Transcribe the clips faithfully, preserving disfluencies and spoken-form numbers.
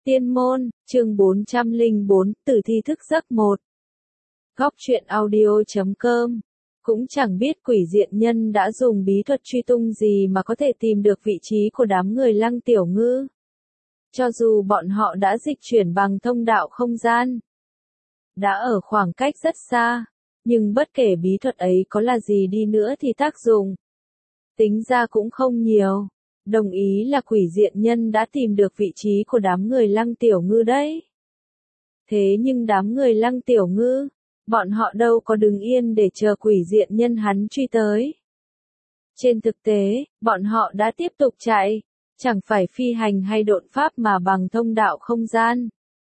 Tiên môn, chương bốn trăm lẻ bốn, tử thi thức giấc một. Góc truyện audio chấm com. Cũng chẳng biết quỷ diện nhân đã dùng bí thuật truy tung gì mà có thể tìm được vị trí của đám người Lăng Tiểu Ngư. Cho dù bọn họ đã dịch chuyển bằng thông đạo không gian, đã ở khoảng cách rất xa, nhưng bất kể bí thuật ấy có là gì đi nữa thì tác dụng tính ra cũng không nhiều. Đồng ý là quỷ diện nhân đã tìm được vị trí của đám người Lăng Tiểu Ngư đấy. Thế nhưng đám người Lăng Tiểu Ngư, bọn họ đâu có đứng yên để chờ quỷ diện nhân hắn truy tới. Trên thực tế, bọn họ đã tiếp tục chạy, chẳng phải phi hành hay độn pháp mà bằng thông đạo không gian.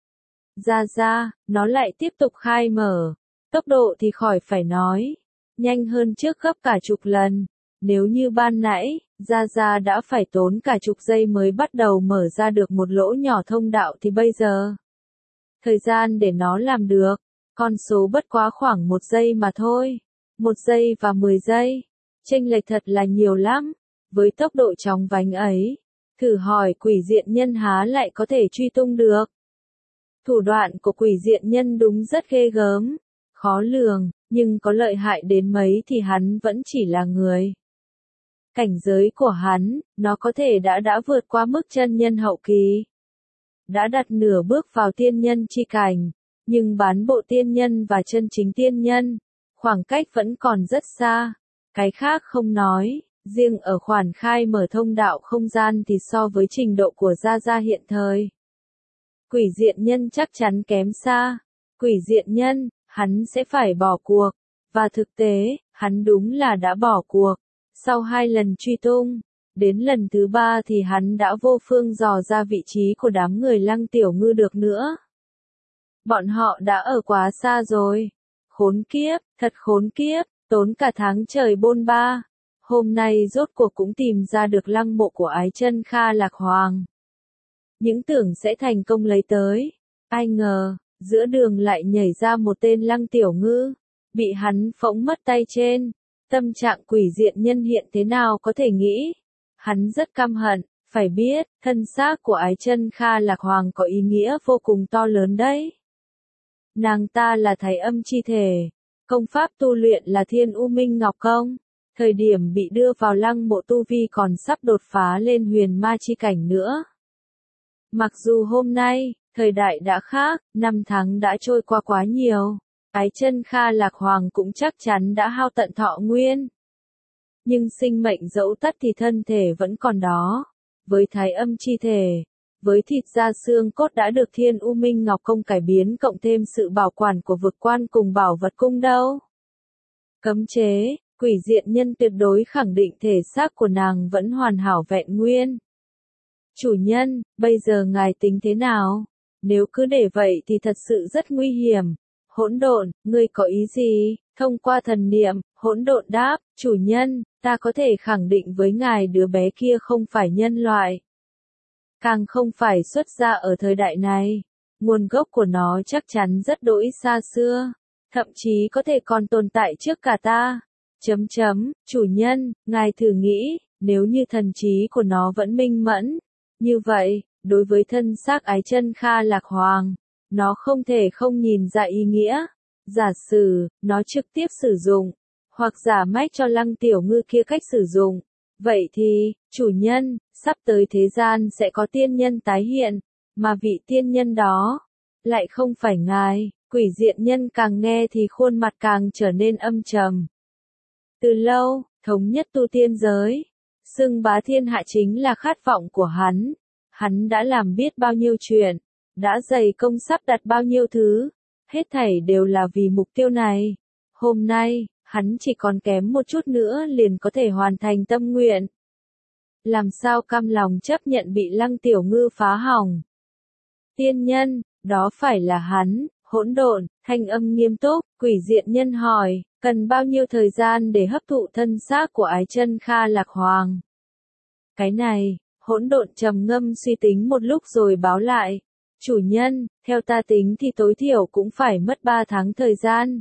Ra ra, nó lại tiếp tục khai mở, tốc độ thì khỏi phải nói, nhanh hơn trước gấp cả chục lần. Nếu như ban nãy, Gia Gia đã phải tốn cả chục giây mới bắt đầu mở ra được một lỗ nhỏ thông đạo thì bây giờ, thời gian để nó làm được, con số bất quá khoảng một giây mà thôi. Một giây và mười giây, chênh lệch thật là nhiều lắm. Với tốc độ chóng vánh ấy, thử hỏi quỷ diện nhân há lại có thể truy tung được. Thủ đoạn của quỷ diện nhân đúng rất ghê gớm, khó lường, nhưng có lợi hại đến mấy thì hắn vẫn chỉ là người. Cảnh giới của hắn, nó có thể đã đã vượt qua mức chân nhân hậu kỳ. Đã đặt nửa bước vào tiên nhân chi cảnh, nhưng bán bộ tiên nhân và chân chính tiên nhân, khoảng cách vẫn còn rất xa. Cái khác không nói, riêng ở khoản khai mở thông đạo không gian thì so với trình độ của Gia Gia hiện thời, quỷ diện nhân chắc chắn kém xa. Quỷ diện nhân, hắn sẽ phải bỏ cuộc, và thực tế, hắn đúng là đã bỏ cuộc. Sau hai lần truy tung, đến lần thứ ba thì hắn đã vô phương dò ra vị trí của đám người Lăng Tiểu Ngư được nữa. Bọn họ đã ở quá xa rồi. Khốn kiếp, thật khốn kiếp, tốn cả tháng trời bôn ba. Hôm nay rốt cuộc cũng tìm ra được lăng mộ của Ái Chân Kha Lạc Hoàng. Những tưởng sẽ thành công lấy tới. Ai ngờ, giữa đường lại nhảy ra một tên Lăng Tiểu Ngư, bị hắn phỗng mất tay trên. Tâm trạng quỷ diện nhân hiện thế nào có thể nghĩ. Hắn rất căm hận, phải biết, thân xác của Ái Chân Kha Lạc Hoàng có ý nghĩa vô cùng to lớn đấy. Nàng ta là thái âm chi thể, công pháp tu luyện là Thiên U Minh Ngọc Công, thời điểm bị đưa vào lăng mộ tu vi còn sắp đột phá lên huyền ma chi cảnh nữa. Mặc dù hôm nay, thời đại đã khác, năm tháng đã trôi qua quá nhiều. Ái Chân Kha Lạc Hoàng cũng chắc chắn đã hao tận thọ nguyên. Nhưng sinh mệnh dẫu tắt thì thân thể vẫn còn đó. Với thái âm chi thể, với thịt da xương cốt đã được Thiên U Minh Ngọc Công cải biến cộng thêm sự bảo quản của vực quan cùng bảo vật cung đâu. Cấm chế, quỷ diện nhân tuyệt đối khẳng định thể xác của nàng vẫn hoàn hảo vẹn nguyên. Chủ nhân, bây giờ ngài tính thế nào? Nếu cứ để vậy thì thật sự rất nguy hiểm. Hỗn độn, ngươi có ý gì? Thông qua thần niệm, hỗn độn đáp, chủ nhân, ta có thể khẳng định với ngài đứa bé kia không phải nhân loại. Càng không phải xuất ra ở thời đại này. Nguồn gốc của nó chắc chắn rất đỗi xa xưa. Thậm chí có thể còn tồn tại trước cả ta. Chấm chấm, chủ nhân, ngài thử nghĩ, nếu như thần trí của nó vẫn minh mẫn. Như vậy, đối với thân xác Ái Chân Kha Lạc Hoàng, nó không thể không nhìn ra ý nghĩa. Giả sử, nó trực tiếp sử dụng, hoặc giả mách cho Lăng Tiểu Ngư kia cách sử dụng. Vậy thì, chủ nhân, sắp tới thế gian sẽ có tiên nhân tái hiện, mà vị tiên nhân đó, lại không phải ngài. Quỷ diện nhân càng nghe thì khuôn mặt càng trở nên âm trầm. Từ lâu, thống nhất tu tiên giới, xưng bá thiên hạ chính là khát vọng của hắn. Hắn đã làm biết bao nhiêu chuyện, đã dày công sắp đặt bao nhiêu thứ, hết thảy đều là vì mục tiêu này. Hôm nay, hắn chỉ còn kém một chút nữa liền có thể hoàn thành tâm nguyện. Làm sao cam lòng chấp nhận bị Lăng Tiểu Ngư phá hỏng? Tiên nhân, đó phải là hắn. Hỗn độn, thanh âm nghiêm túc, quỷ diện nhân hỏi, cần bao nhiêu thời gian để hấp thụ thân xác của Ái Chân Kha Lạc Hoàng? Cái này, hỗn độn trầm ngâm suy tính một lúc rồi báo lại. Chủ nhân, theo ta tính thì tối thiểu cũng phải mất ba tháng thời gian.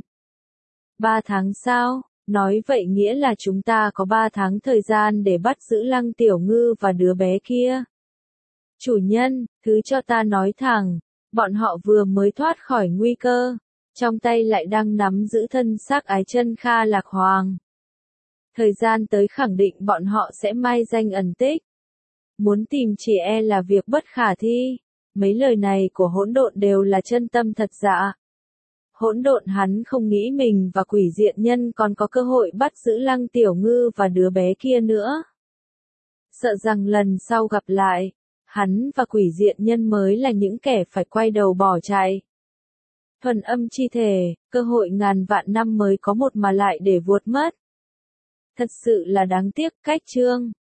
Ba tháng sao? Nói vậy nghĩa là chúng ta có ba tháng thời gian để bắt giữ Lăng Tiểu Ngư và đứa bé kia. Chủ nhân, thứ cho ta nói thẳng, bọn họ vừa mới thoát khỏi nguy cơ, trong tay lại đang nắm giữ thân xác ái chân Kha Lạc Hoàng. Thời gian tới khẳng định bọn họ sẽ mai danh ẩn tích. Muốn tìm chị e là việc bất khả thi. Mấy lời này của hỗn độn đều là chân tâm thật dạ. Hỗn độn hắn không nghĩ mình và quỷ diện nhân còn có cơ hội bắt giữ Lăng Tiểu Ngư và đứa bé kia nữa. Sợ rằng lần sau gặp lại, hắn và quỷ diện nhân mới là những kẻ phải quay đầu bỏ chạy. Thuần âm chi thể, cơ hội ngàn vạn năm mới có một mà lại để vuột mất. Thật sự là đáng tiếc. Cách chương